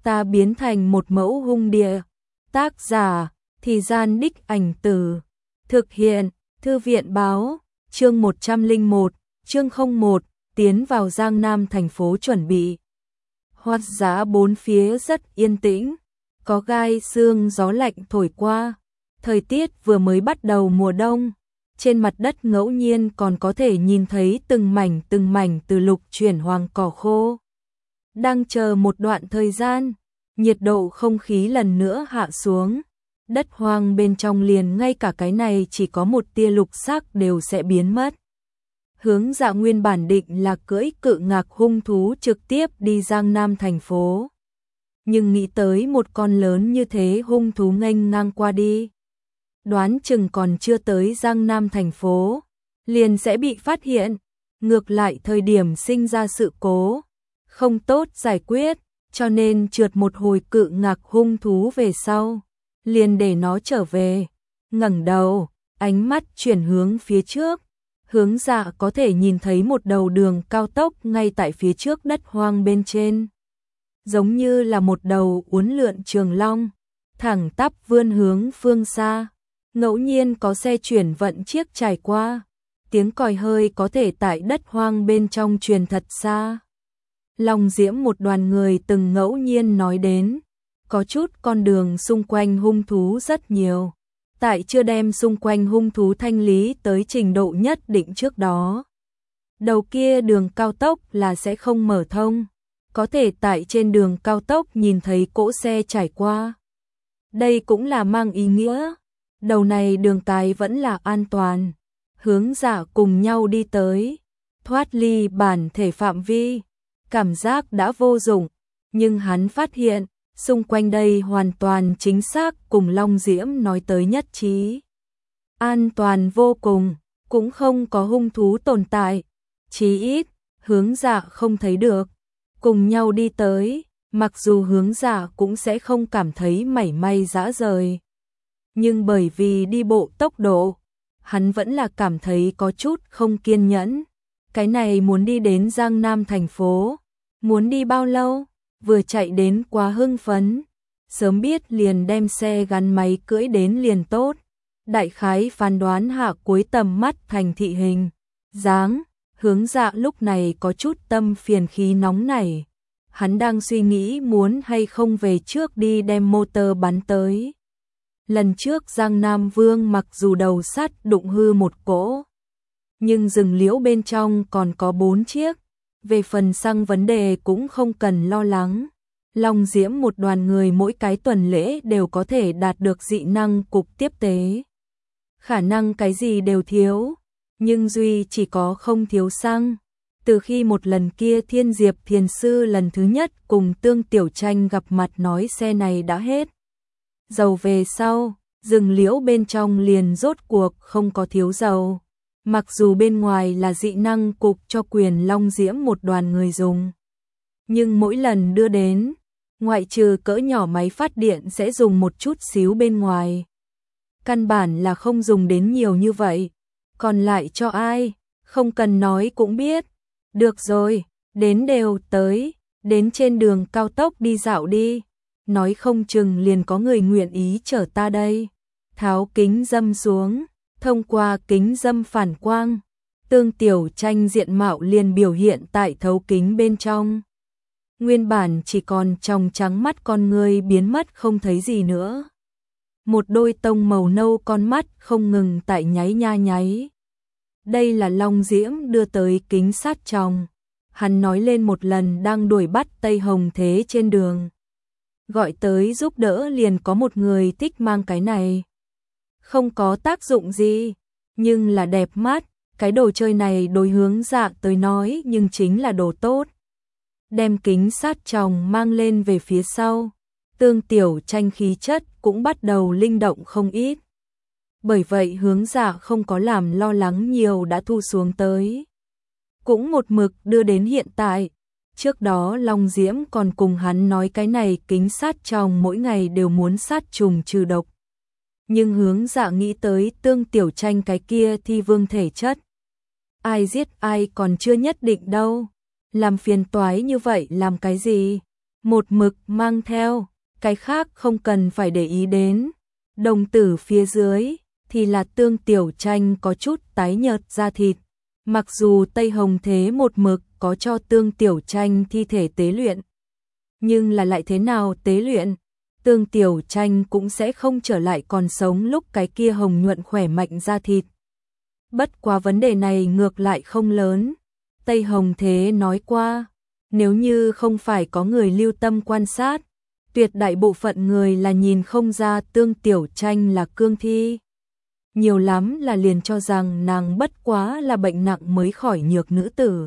ta biến thành một mẫu hung địa. Tác giả, Thì Gian Đích Ảnh Tử. Thực hiện, Thư viện báo, chương 101, chương 01, tiến vào Giang Nam thành phố chuẩn bị. Hoắt giá bốn phía rất yên tĩnh, có gai sương gió lạnh thổi qua. Thời tiết vừa mới bắt đầu mùa đông, trên mặt đất ngẫu nhiên còn có thể nhìn thấy từng mảnh từ lục chuyển hoàng cỏ khô. Đang chờ một đoạn thời gian, nhiệt độ không khí lần nữa hạ xuống. Đất hoang bên trong liền ngay cả cái này chỉ có một tia lục sắc đều sẽ biến mất. Hướng Dạ nguyên bản định là cưỡi cự ngạc hung thú trực tiếp đi Giang Nam thành phố. Nhưng nghĩ tới một con lớn như thế hung thú nghênh ngang qua đi, đoán chừng còn chưa tới Giang Nam thành phố, liền sẽ bị phát hiện. Ngược lại thời điểm sinh ra sự cố, không tốt giải quyết, cho nên trượt một hồi cự ngạc hung thú về sau, liền để nó trở về. Ngẩng đầu, ánh mắt chuyển hướng phía trước, Hướng Dạ có thể nhìn thấy một đầu đường cao tốc ngay tại phía trước đất hoang bên trên. Giống như là một đầu uốn lượn trường long, thẳng tắp vươn hướng phương xa. Ngẫu nhiên có xe chuyển vận chiếc trải qua, tiếng còi hơi có thể tại đất hoang bên trong truyền thật xa. Long Diễm một đoàn người từng ngẫu nhiên nói đến, có chút con đường xung quanh hung thú rất nhiều. Tại chưa đem xung quanh hung thú thanh lý tới trình độ nhất định trước đó, đầu kia đường cao tốc là sẽ không mở thông. Có thể tại trên đường cao tốc nhìn thấy cỗ xe trải qua. Đây cũng là mang ý nghĩa đầu này đường cái vẫn là an toàn. Hướng Dạ cùng nhau đi tới, thoát ly bản thể phạm vi, cảm giác đã vô dụng, nhưng hắn phát hiện xung quanh đây hoàn toàn chính xác cùng Long Diễm nói tới nhất trí. An toàn vô cùng, cũng không có hung thú tồn tại, chí ít Hướng Dạ không thấy được. Cùng nhau đi tới, mặc dù Hướng Dạ cũng sẽ không cảm thấy mảy may dã rời, nhưng bởi vì đi bộ tốc độ, hắn vẫn là cảm thấy có chút không kiên nhẫn. Cái này muốn đi đến Giang Nam thành phố, muốn đi bao lâu? Vừa chạy đến quá hưng phấn, sớm biết liền đem xe gắn máy cưỡi đến liền tốt. Đại khái phán đoán hạ cuối tầm mắt thành thị hình dáng, Hướng Dạ lúc này có chút tâm phiền khí nóng nảy. Hắn đang suy nghĩ muốn hay không về trước đi đem motor bắn tới. Lần trước Giang Nam Vương mặc dù đầu sắt đụng hư một cỗ, nhưng rừng liễu bên trong còn có 4 chiếc. Về phần xăng vấn đề cũng không cần lo lắng. Long Diễm một đoàn người mỗi cái tuần lễ đều có thể đạt được dị năng cục tiếp tế. Khả năng cái gì đều thiếu, nhưng duy chỉ có không thiếu xăng. Từ khi một lần kia Thiên Diệp Thiền Sư lần thứ nhất cùng Tương Tiểu Tranh gặp mặt nói xe này đã hết dầu về sau, rừng liễu bên trong liền rốt cuộc không có thiếu dầu. Mặc dù bên ngoài là dị năng cục cho quyền Long Diễm một đoàn người dùng, nhưng mỗi lần đưa đến, ngoại trừ cỡ nhỏ máy phát điện sẽ dùng một chút xíu bên ngoài, căn bản là không dùng đến nhiều như vậy. Còn lại cho ai? Không cần nói cũng biết. Được rồi, đến đều tới, đến trên đường cao tốc đi dạo đi, nói không chừng liền có người nguyện ý chở ta đây. Tháo kính dâm xuống, thông qua kính dâm phản quang, Tương Tiểu Tranh diện mạo liền biểu hiện tại thấu kính bên trong. Nguyên bản chỉ còn trong trắng mắt con người biến mất không thấy gì nữa. Một đôi tông màu nâu con mắt không ngừng tại nháy nha nháy. Đây là Long Diễm đưa tới kính sát tròng. Hắn nói lên một lần đang đuổi bắt Tây Hồng Thế trên đường, gọi tới giúp đỡ liền có một người thích mang cái này. Không có tác dụng gì, nhưng là đẹp mắt. Cái đồ chơi này đối Hướng Dạ tới nói nhưng chính là đồ tốt. Đem kính sát tròng mang lên về phía sau, Tương Tiểu Tranh khí chất cũng bắt đầu linh động không ít. Bởi vậy Hướng Dạ không có làm lo lắng nhiều đã thu xuống tới. Cũng một mực đưa đến hiện tại. Trước đó Long Diễm còn cùng hắn nói cái này kính sát tròng mỗi ngày đều muốn sát trùng trừ độc. Nhưng Hướng Dạ nghĩ tới Tương Tiểu Tranh cái kia thi vương thể chất. Ai giết ai còn chưa nhất định đâu. Làm phiền toái như vậy làm cái gì? một mực mang theo, cái khác không cần phải để ý đến. Đồng tử phía dưới thì là Tương Tiểu Tranh có chút tái nhợt da thịt. Mặc dù Tây Hồng Thế một mực có cho Tương Tiểu Tranh thi thể tế luyện, nhưng là lại thế nào tế luyện, Tương Tiểu Tranh cũng sẽ không trở lại còn sống lúc cái kia hồng nhuận khỏe mạnh da thịt. Bất quá vấn đề này ngược lại không lớn. Tây Hồng Thế nói qua, nếu như không phải có người lưu tâm quan sát, tuyệt đại bộ phận người là nhìn không ra Tương Tiểu Tranh là cương thi. Nhiều lắm là liền cho rằng nàng bất quá là bệnh nặng mới khỏi nhược nữ tử.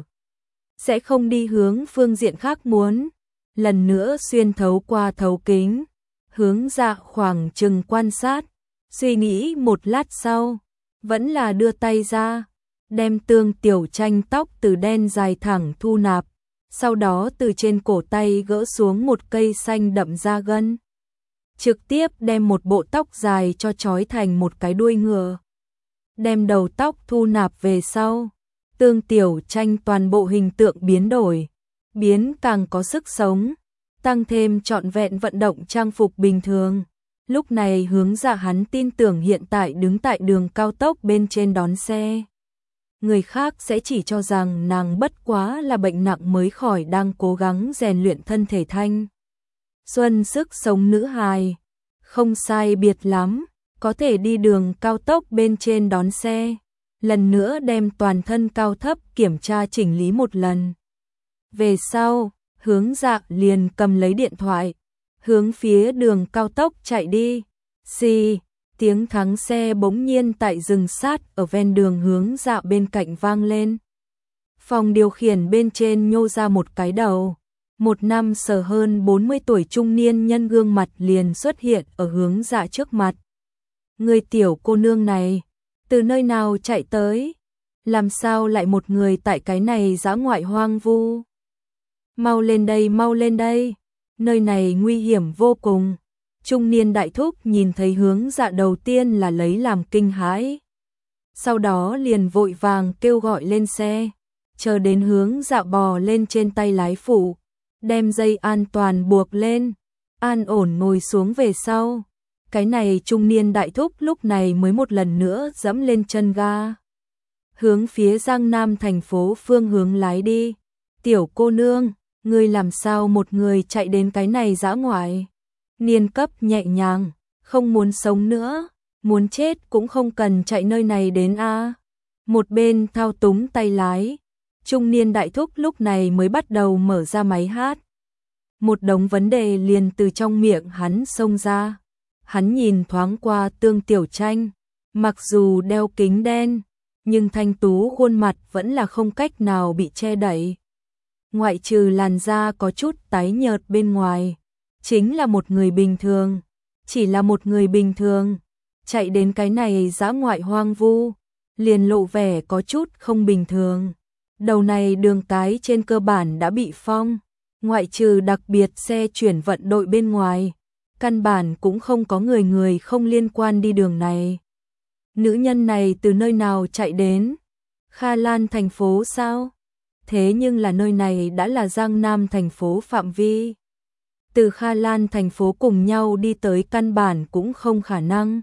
Sẽ không đi hướng phương diện khác muốn. Lần nữa xuyên thấu qua thấu kính, hướng ra khoảng chừng quan sát, suy nghĩ một lát sau, vẫn là đưa tay ra, đem Tương Tiểu Tranh tóc từ đen dài thẳng thu nạp, sau đó từ trên cổ tay gỡ xuống một cây xanh đậm da gân. Trực tiếp đem một bộ tóc dài cho trói thành một cái đuôi ngựa. Đem đầu tóc thu nạp về sau, Tương Tiểu Tranh toàn bộ hình tượng biến đổi, biến càng có sức sống, tăng thêm trọn vẹn vận động trang phục bình thường. Lúc này hướng dạ hắn tin tưởng hiện tại đứng tại đường cao tốc bên trên đón xe. Người khác sẽ chỉ cho rằng nàng bất quá là bệnh nặng mới khỏi đang cố gắng rèn luyện thân thể thanh xuân sức sống nữ hài. Không sai biệt lắm, có thể đi đường cao tốc bên trên đón xe. Lần nữa đem toàn thân cao thấp kiểm tra chỉnh lý một lần. Về sau, hướng dạ liền cầm lấy điện thoại, hướng phía đường cao tốc chạy đi. Xì, tiếng thắng xe bỗng nhiên tại rừng sát ở ven đường hướng dạ bên cạnh vang lên. Phòng điều khiển bên trên nhô ra một cái đầu. Một năm sờ hơn 40 tuổi trung niên nhân gương mặt liền xuất hiện ở hướng dạ trước mặt. Người tiểu cô nương này, từ nơi nào chạy tới? Làm sao lại một người tại cái này dã ngoại hoang vu? Mau lên đây, mau lên đây. Nơi này nguy hiểm vô cùng. Trung niên đại thúc nhìn thấy hướng dạ đầu tiên là lấy làm kinh hãi. Sau đó liền vội vàng kêu gọi lên xe. Chờ đến hướng dạ bò lên trên tay lái phụ, đem dây an toàn buộc lên, an ổn ngồi xuống về sau. Cái này trung niên đại thúc lúc này mới một lần nữa dẫm lên chân ga. Hướng phía Giang Nam thành phố phương hướng lái đi. Tiểu cô nương, ngươi làm sao một người chạy đến cái này dã ngoại? Niên cấp nhẹ nhàng, không muốn sống nữa, muốn chết cũng không cần chạy nơi này đến a. Một bên thao túng tay lái, trung niên đại thúc lúc này mới bắt đầu mở ra máy hát. Một đống vấn đề liền từ trong miệng hắn xông ra. Hắn nhìn thoáng qua Tương Tiểu Tranh, mặc dù đeo kính đen, nhưng thanh tú khuôn mặt vẫn là không cách nào bị che đậy. Ngoại trừ làn da có chút tái nhợt bên ngoài, chính là một người bình thường, chỉ là một người bình thường, chạy đến cái này dã ngoại hoang vu, liền lộ vẻ có chút không bình thường. Đầu này đường cái trên cơ bản đã bị phong, ngoại trừ đặc biệt xe chuyển vận đội bên ngoài, căn bản cũng không có người không liên quan đi đường này. Nữ nhân này từ nơi nào chạy đến? Kha Lan thành phố sao? Thế nhưng là nơi này đã là Giang Nam thành phố phạm vi. Từ Kha Lan thành phố cùng nhau đi tới căn bản cũng không khả năng.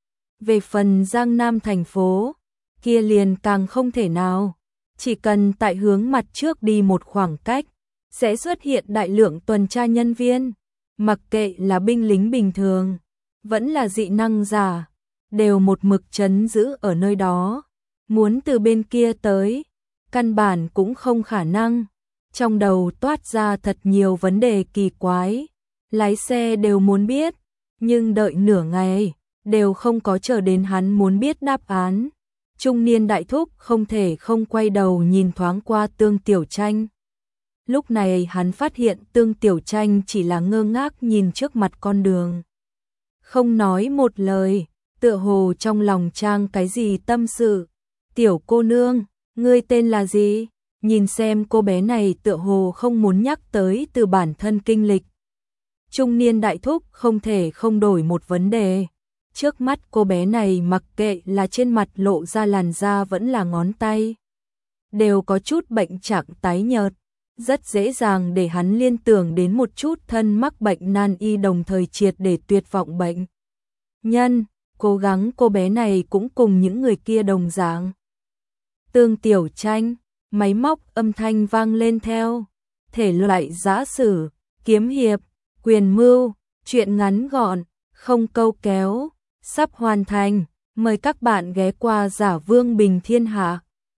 Về phần Giang Nam thành phố, kia liền càng không thể nào. Chỉ cần tại hướng mặt trước đi một khoảng cách, sẽ xuất hiện đại lượng tuần tra nhân viên. Mặc kệ là binh lính bình thường, vẫn là dị năng giả, đều một mực trấn giữ ở nơi đó. Muốn từ bên kia tới, căn bản cũng không khả năng. Trong đầu toát ra thật nhiều vấn đề kỳ quái. Lái xe đều muốn biết, nhưng đợi nửa ngày, đều không có chờ đến hắn muốn biết đáp án. Trung niên đại thúc không thể không quay đầu nhìn thoáng qua Tương Tiểu Tranh. Lúc này hắn phát hiện Tương Tiểu Tranh chỉ là ngơ ngác nhìn trước mặt con đường. Không nói một lời, tựa hồ trong lòng trang cái gì tâm sự. Tiểu cô nương, ngươi tên là gì? Nhìn xem cô bé này tựa hồ không muốn nhắc tới từ bản thân kinh lịch. Trung niên đại thúc không thể không đổi một vấn đề. Trước mắt cô bé này mặc kệ là trên mặt lộ ra làn da vẫn là ngón tay, đều có chút bệnh trạng tái nhợt. rất dễ dàng để hắn liên tưởng đến một chút thân mắc bệnh nan y đồng thời triệt để tuyệt vọng bệnh nhân, cố gắng cô bé này cũng cùng những người kia đồng dạng. Tương Tiểu Tranh, máy móc âm thanh vang lên theo, thể loại giã sử, kiếm hiệp, quyền mưu, truyện ngắn gọn, không câu kéo, sắp hoàn thành, mời các bạn ghé qua Giả Vương Bình Thiên Hạ.